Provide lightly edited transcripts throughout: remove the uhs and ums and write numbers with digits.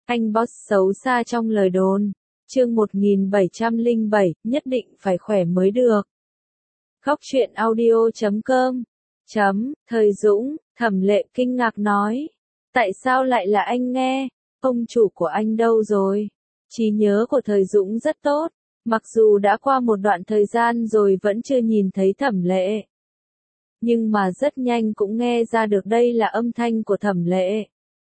Anh boss xấu xa trong lời đồn. Chương 1707, nhất định phải khỏe mới được. Góc truyện audio.com. Thời Dũng, Thẩm Lệ kinh ngạc nói. Tại sao lại là anh nghe? Ông chủ của anh đâu rồi? Trí nhớ của Thời Dũng rất tốt. Mặc dù đã qua một đoạn thời gian rồi vẫn chưa nhìn thấy Thẩm Lệ. Nhưng mà rất nhanh cũng nghe ra được đây là âm thanh của Thẩm Lệ.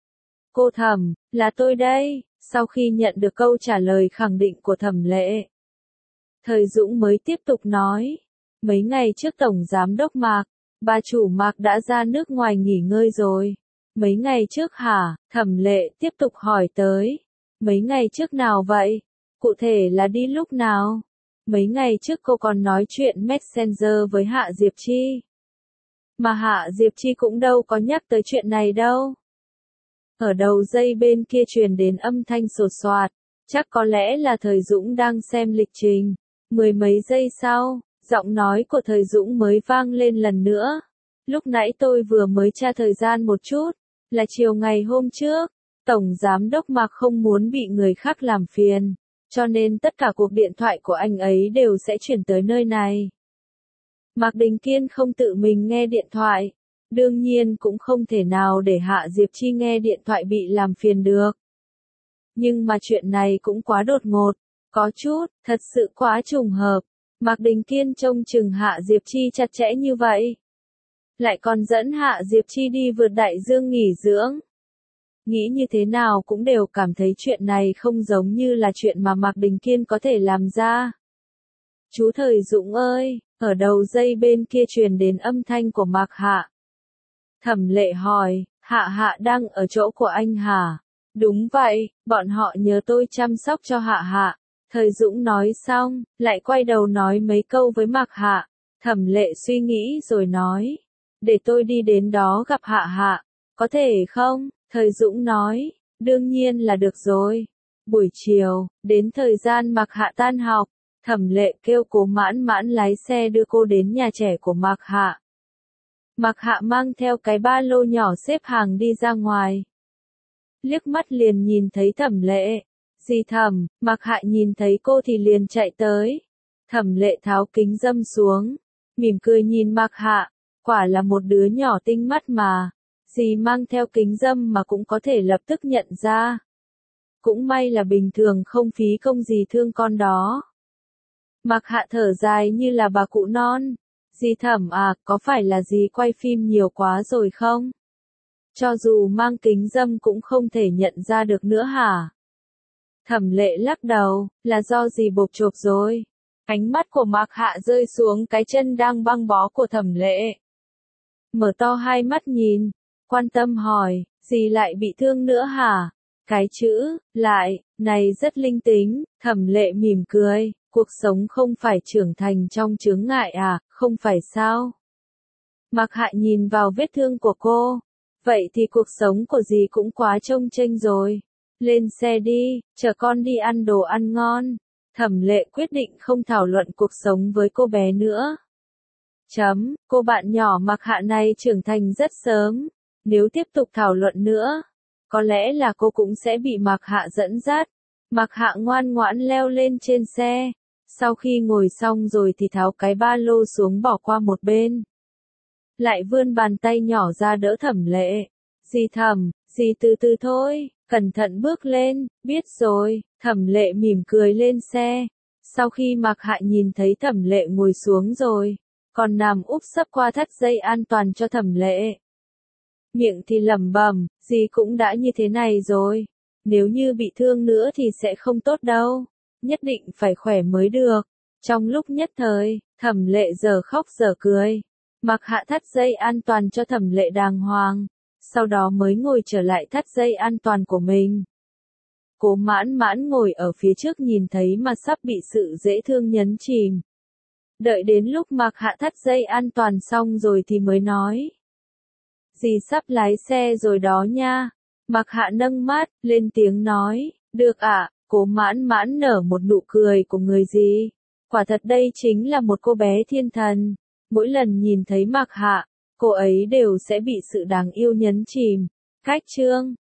Cô Thẩm, là tôi đây. Sau khi nhận được câu trả lời khẳng định của Thẩm Lệ, Thời Dũng mới tiếp tục nói. Mấy ngày trước Tổng Giám đốc Mạc, bà chủ Mạc đã ra nước ngoài nghỉ ngơi rồi. Mấy ngày trước hả? Thẩm Lệ tiếp tục hỏi tới. Mấy ngày trước nào vậy? Cụ thể là đi lúc nào? Mấy ngày trước cô còn nói chuyện Messenger với Hạ Diệp Chi. Mà Hạ Diệp Chi cũng đâu có nhắc tới chuyện này đâu. Ở đầu dây bên kia truyền đến âm thanh sột soạt, chắc có lẽ là Thời Dũng đang xem lịch trình. Mười mấy giây sau, giọng nói của Thời Dũng mới vang lên lần nữa. Lúc nãy tôi vừa mới tra thời gian một chút, là chiều ngày hôm trước. Tổng Giám đốc Mạc không muốn bị người khác làm phiền, cho nên tất cả cuộc điện thoại của anh ấy đều sẽ chuyển tới nơi này. Mạc Đình Kiên không tự mình nghe điện thoại. Đương nhiên cũng không thể nào để Hạ Diệp Chi nghe điện thoại bị làm phiền được. Nhưng mà chuyện này cũng quá đột ngột, có chút, thật sự quá trùng hợp. Mạc Đình Kiên trông chừng Hạ Diệp Chi chặt chẽ như vậy. Lại còn dẫn Hạ Diệp Chi đi vượt đại dương nghỉ dưỡng. Nghĩ như thế nào cũng đều cảm thấy chuyện này không giống như là chuyện mà Mạc Đình Kiên có thể làm ra. Chú Thời Dũng ơi, ở đầu dây bên kia truyền đến âm thanh của Mạc Hạ. Thẩm Lệ hỏi, Hạ Hạ đang ở chỗ của anh hả? Đúng vậy, bọn họ nhờ tôi chăm sóc cho Hạ Hạ. Thời Dũng nói xong, lại quay đầu nói mấy câu với Mạc Hạ. Thẩm Lệ suy nghĩ rồi nói, để tôi đi đến đó gặp Hạ Hạ, có thể không? Thời Dũng nói, đương nhiên là được rồi. Buổi chiều, đến thời gian Mạc Hạ tan học, Thẩm Lệ kêu Cố Mãn Mãn lái xe đưa cô đến nhà trẻ của Mạc Hạ. Mạc Hạ mang theo cái ba lô nhỏ xếp hàng đi ra ngoài. Liếc mắt liền nhìn thấy Thẩm Lệ. Dì Thẩm, Mạc Hạ nhìn thấy cô thì liền chạy tới. Thẩm Lệ tháo kính râm xuống, mỉm cười nhìn Mạc Hạ, quả là một đứa nhỏ tinh mắt mà. Dì mang theo kính râm mà cũng có thể lập tức nhận ra. Cũng may là bình thường không phí công gì thương con đó. Mạc Hạ thở dài như là bà cụ non. Dì Thẩm à, có phải là dì quay phim nhiều quá rồi không? Cho dù mang kính râm cũng không thể nhận ra được nữa hả? Thẩm Lệ lắc đầu, là do dì bộp chộp rồi. Ánh mắt của Mạc Hạ rơi xuống cái chân đang băng bó của Thẩm Lệ. Mở to hai mắt nhìn, quan tâm hỏi, dì lại bị thương nữa hả? Cái chữ, lại, này rất linh tính. Thẩm Lệ mỉm cười, cuộc sống không phải trưởng thành trong chướng ngại à, không phải sao? Mạc Hạ nhìn vào vết thương của cô. Vậy thì cuộc sống của dì cũng quá trông chênh rồi. Lên xe đi, chở con đi ăn đồ ăn ngon. Thẩm Lệ quyết định không thảo luận cuộc sống với cô bé nữa. Cô bạn nhỏ Mạc Hạ này trưởng thành rất sớm. Nếu tiếp tục thảo luận nữa, có lẽ là cô cũng sẽ bị Mạc Hạ dẫn dắt. Mạc Hạ ngoan ngoãn leo lên trên xe. Sau khi ngồi xong rồi thì tháo cái ba lô xuống bỏ qua một bên. Lại vươn bàn tay nhỏ ra đỡ Thẩm Lệ. Dì Thẩm, dì từ từ thôi, cẩn thận bước lên, biết rồi. Thẩm Lệ mỉm cười lên xe. Sau khi Mạc Hạ nhìn thấy Thẩm Lệ ngồi xuống rồi, còn nằm úp sấp qua thắt dây an toàn cho Thẩm Lệ. Miệng thì lẩm bẩm, dì cũng đã như thế này rồi. Nếu như bị thương nữa thì sẽ không tốt đâu. Nhất định phải khỏe mới được. Trong lúc nhất thời, Thẩm Lệ giờ khóc giờ cười. Mạc Hạ thắt dây an toàn cho Thẩm Lệ đàng hoàng. Sau đó mới ngồi trở lại thắt dây an toàn của mình. Cố Mãn Mãn ngồi ở phía trước nhìn thấy mà sắp bị sự dễ thương nhấn chìm. Đợi đến lúc Mạc Hạ thắt dây an toàn xong rồi thì mới nói. Dì sắp lái xe rồi đó nha. Mạc Hạ nâng mắt, lên tiếng nói, được ạ. Cố Mãn Mãn nở một nụ cười của người gì. Quả thật đây chính là một cô bé thiên thần. Mỗi lần nhìn thấy Mạc Hạ, cô ấy đều sẽ bị sự đáng yêu nhấn chìm. Cách chương